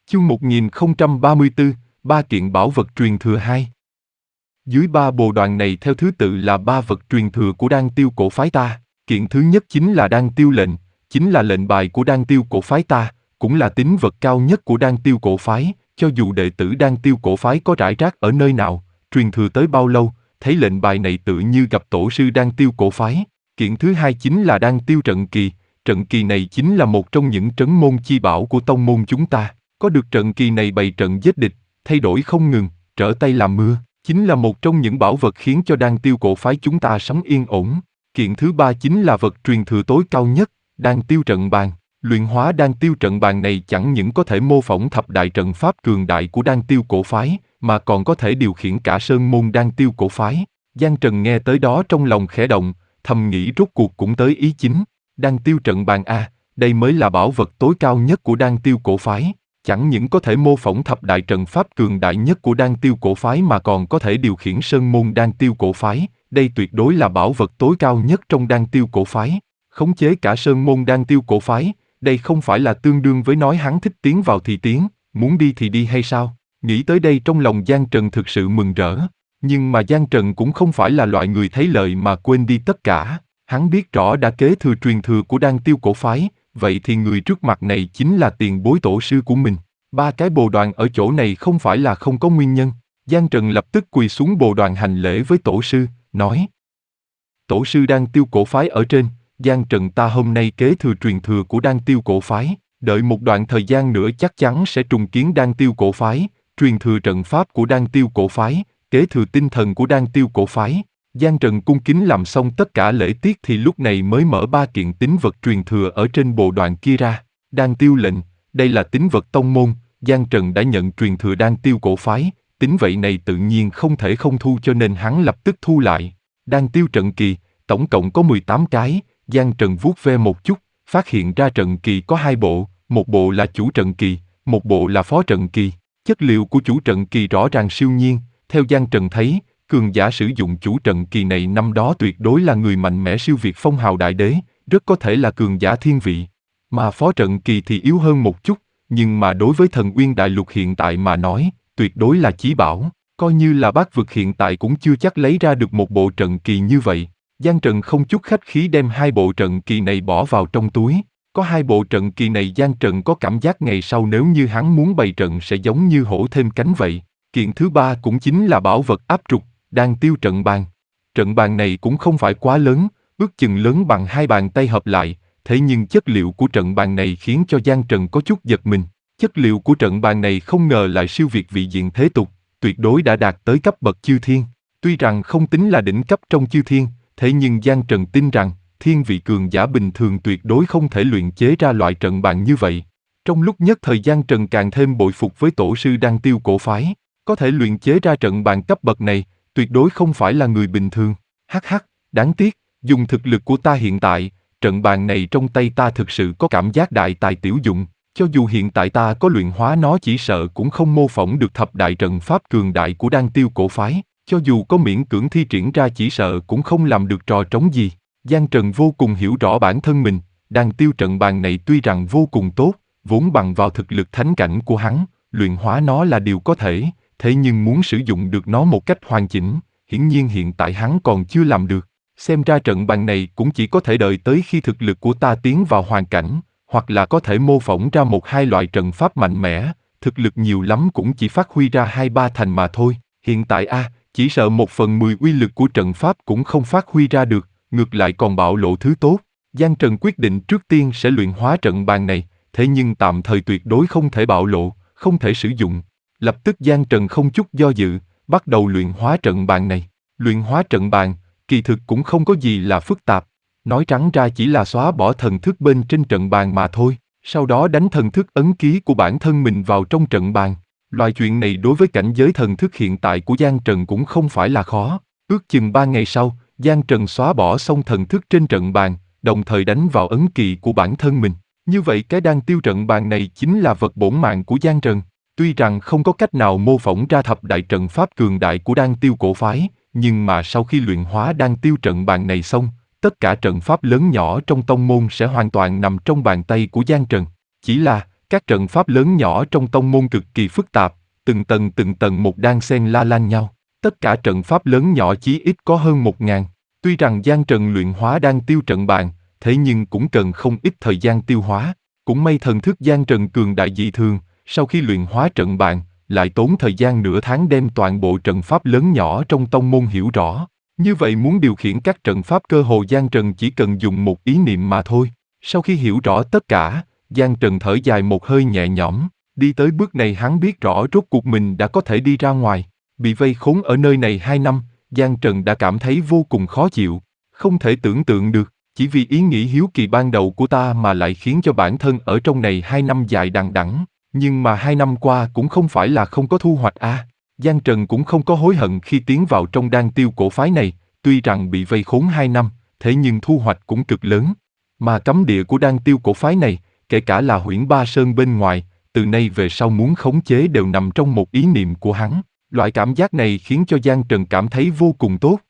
Chương 1034, ba kiện bảo vật truyền thừa 2. Dưới ba bồ đoàn này theo thứ tự là ba vật truyền thừa của Đan Tiêu cổ phái ta. Kiện thứ nhất chính là Đan Tiêu lệnh, chính là lệnh bài của Đan Tiêu cổ phái ta, cũng là tín vật cao nhất của Đan Tiêu cổ phái. Cho dù đệ tử Đan Tiêu cổ phái có rải rác ở nơi nào, truyền thừa tới bao lâu, thấy lệnh bài này tự như gặp tổ sư Đan Tiêu cổ phái. Kiện thứ hai chính là Đan Tiêu trận kỳ. Trận kỳ này chính là một trong những trấn môn chi bảo của tông môn chúng ta. Có được trận kỳ này bày trận giết địch, thay đổi không ngừng, trở tay làm mưa, chính là một trong những bảo vật khiến cho Đan Tiêu cổ phái chúng ta sống yên ổn. Kiện thứ ba chính là vật truyền thừa tối cao nhất, Đan Tiêu trận bàn. Luyện hóa Đan Tiêu trận bàn này chẳng những có thể mô phỏng thập đại trận pháp cường đại của Đan Tiêu cổ phái, mà còn có thể điều khiển cả sơn môn Đan Tiêu cổ phái. Giang Trần nghe tới đó trong lòng khẽ động, thầm nghĩ rốt cuộc cũng tới ý chính. Đan Tiêu trận bàn a, đây mới là bảo vật tối cao nhất của Đan Tiêu cổ phái. Chẳng những có thể mô phỏng thập đại trận pháp cường đại nhất của Đan Tiêu cổ phái mà còn có thể điều khiển sơn môn Đan Tiêu cổ phái. Đây tuyệt đối là bảo vật tối cao nhất trong Đan Tiêu cổ phái. Khống chế cả sơn môn Đan Tiêu cổ phái, đây không phải là tương đương với nói hắn thích tiến vào thì tiến, muốn đi thì đi hay sao? Nghĩ tới đây trong lòng Giang Trần thực sự mừng rỡ. Nhưng mà Giang Trần cũng không phải là loại người thấy lợi mà quên đi tất cả. Hắn biết rõ đã kế thừa truyền thừa của Đan Tiêu cổ phái, vậy thì người trước mặt này chính là tiền bối tổ sư của mình. Ba cái bồ đoàn ở chỗ này không phải là không có nguyên nhân. Giang Trần lập tức quỳ xuống bồ đoàn hành lễ với tổ sư, nói: Tổ sư Đan Tiêu cổ phái ở trên, Giang Trần ta hôm nay kế thừa truyền thừa của Đan Tiêu cổ phái, đợi một đoạn thời gian nữa chắc chắn sẽ trùng kiến Đan Tiêu cổ phái, truyền thừa trận pháp của Đan Tiêu cổ phái, kế thừa tinh thần của Đan Tiêu cổ phái. Giang Trần cung kính làm xong tất cả lễ tiết thì lúc này mới mở ba kiện tín vật truyền thừa ở trên bồ đoàn kia ra. Đan Tiêu lệnh, đây là tín vật tông môn, Giang Trần đã nhận truyền thừa Đan Tiêu cổ phái, tín vậy này tự nhiên không thể không thu cho nên hắn lập tức thu lại. Đan Tiêu trận kỳ, tổng cộng có 18 cái, Giang Trần vuốt ve một chút, phát hiện ra trận kỳ có hai bộ, một bộ là chủ trận kỳ, một bộ là phó trận kỳ. Chất liệu của chủ trận kỳ rõ ràng siêu nhiên, theo Giang Trần thấy, cường giả sử dụng chủ trận kỳ này năm đó tuyệt đối là người mạnh mẽ siêu việt phong hào đại đế, rất có thể là cường giả thiên vị. Mà phó trận kỳ thì yếu hơn một chút, nhưng mà đối với Thần Uyên Đại Lục hiện tại mà nói, tuyệt đối là chí bảo, coi như là Bát Vực hiện tại cũng chưa chắc lấy ra được một bộ trận kỳ như vậy. Giang Trần không chút khách khí đem hai bộ trận kỳ này bỏ vào trong túi. Có hai bộ trận kỳ này Giang Trần có cảm giác ngày sau nếu như hắn muốn bày trận sẽ giống như hổ thêm cánh vậy. Kiện thứ ba cũng chính là bảo vật áp trục, Đan Tiêu trận bàn. Trận bàn này cũng không phải quá lớn, ước chừng lớn bằng hai bàn tay hợp lại, thế nhưng chất liệu của trận bàn này khiến cho Giang Trần có chút giật mình. Chất liệu của trận bàn này không ngờ lại siêu việt vị diện thế tục, tuyệt đối đã đạt tới cấp bậc chư thiên. Tuy rằng không tính là đỉnh cấp trong chư thiên, thế nhưng Giang Trần tin rằng, thiên vị cường giả bình thường tuyệt đối không thể luyện chế ra loại trận bàn như vậy. Trong lúc nhất thời Giang Trần càng thêm bội phục với tổ sư Đan Tiêu cổ phái, có thể luyện chế ra trận bàn cấp bậc này, tuyệt đối không phải là người bình thường. Hắc hắc, đáng tiếc, dùng thực lực của ta hiện tại, trận bàn này trong tay ta thực sự có cảm giác đại tài tiểu dụng, cho dù hiện tại ta có luyện hóa nó chỉ sợ cũng không mô phỏng được thập đại trận pháp cường đại của Đan Tiêu cổ phái, cho dù có miễn cưỡng thi triển ra chỉ sợ cũng không làm được trò trống gì. Giang Trần vô cùng hiểu rõ bản thân mình, Đan Tiêu trận bàn này tuy rằng vô cùng tốt, vốn bằng vào thực lực thánh cảnh của hắn, luyện hóa nó là điều có thể, thế nhưng muốn sử dụng được nó một cách hoàn chỉnh, hiển nhiên hiện tại hắn còn chưa làm được. Xem ra trận bàn này cũng chỉ có thể đợi tới khi thực lực của ta tiến vào hoàn cảnh, hoặc là có thể mô phỏng ra một hai loại trận pháp mạnh mẽ, thực lực nhiều lắm cũng chỉ phát huy ra 2-3 thành mà thôi. Hiện tại chỉ sợ 1/10 uy lực của trận pháp cũng không phát huy ra được, ngược lại còn bạo lộ thứ tốt. Giang Trần quyết định trước tiên sẽ luyện hóa trận bàn này, thế nhưng tạm thời tuyệt đối không thể bạo lộ, không thể sử dụng. Lập tức Giang Trần không chút do dự, bắt đầu luyện hóa trận bàn này. Luyện hóa trận bàn, kỳ thực cũng không có gì là phức tạp. Nói trắng ra chỉ là xóa bỏ thần thức bên trên trận bàn mà thôi, sau đó đánh thần thức ấn ký của bản thân mình vào trong trận bàn. Loại chuyện này đối với cảnh giới thần thức hiện tại của Giang Trần cũng không phải là khó. Ước chừng 3 ngày sau, Giang Trần xóa bỏ xong thần thức trên trận bàn, đồng thời đánh vào ấn kỳ của bản thân mình. Như vậy cái Đan Tiêu trận bàn này chính là vật bổn mạng của Giang Trần. Tuy rằng không có cách nào mô phỏng ra thập đại trận pháp cường đại của Đan Tiêu cổ phái, nhưng mà sau khi luyện hóa Đan Tiêu trận bàn này xong, tất cả trận pháp lớn nhỏ trong tông môn sẽ hoàn toàn nằm trong bàn tay của Giang Trần. Chỉ là, Các trận pháp lớn nhỏ trong tông môn cực kỳ phức tạp, từng tầng một đan xen la lan nhau. Tất cả trận pháp lớn nhỏ chí ít có hơn 1.000. Tuy rằng Giang Trần luyện hóa đan tiêu trận bàn, thế nhưng cũng cần không ít thời gian tiêu hóa. Cũng may thần thức Giang Trần cường đại dị thường, sau khi luyện hóa trận bàn, lại tốn thời gian nửa tháng đem toàn bộ trận pháp lớn nhỏ trong tông môn hiểu rõ. Như vậy muốn điều khiển các trận pháp cơ hồ Giang Trần chỉ cần dùng một ý niệm mà thôi. Sau khi hiểu rõ tất cả, Giang Trần thở dài một hơi nhẹ nhõm. Đi tới bước này hắn biết rõ rốt cuộc mình đã có thể đi ra ngoài. Bị vây khốn ở nơi này 2 năm, Giang Trần đã cảm thấy vô cùng khó chịu. Không thể tưởng tượng được, chỉ vì ý nghĩ hiếu kỳ ban đầu của ta mà lại khiến cho bản thân ở trong này 2 năm dài đằng đẵng. Nhưng mà 2 năm qua cũng không phải là không có thu hoạch a. Giang Trần cũng không có hối hận khi tiến vào trong đan tiêu cổ phái này, tuy rằng bị vây khốn 2 năm, thế nhưng thu hoạch cũng cực lớn. Mà cấm địa của đan tiêu cổ phái này, kể cả là Huyễn Ba Sơn bên ngoài, từ nay về sau muốn khống chế đều nằm trong một ý niệm của hắn. Loại cảm giác này khiến cho Giang Trần cảm thấy vô cùng tốt.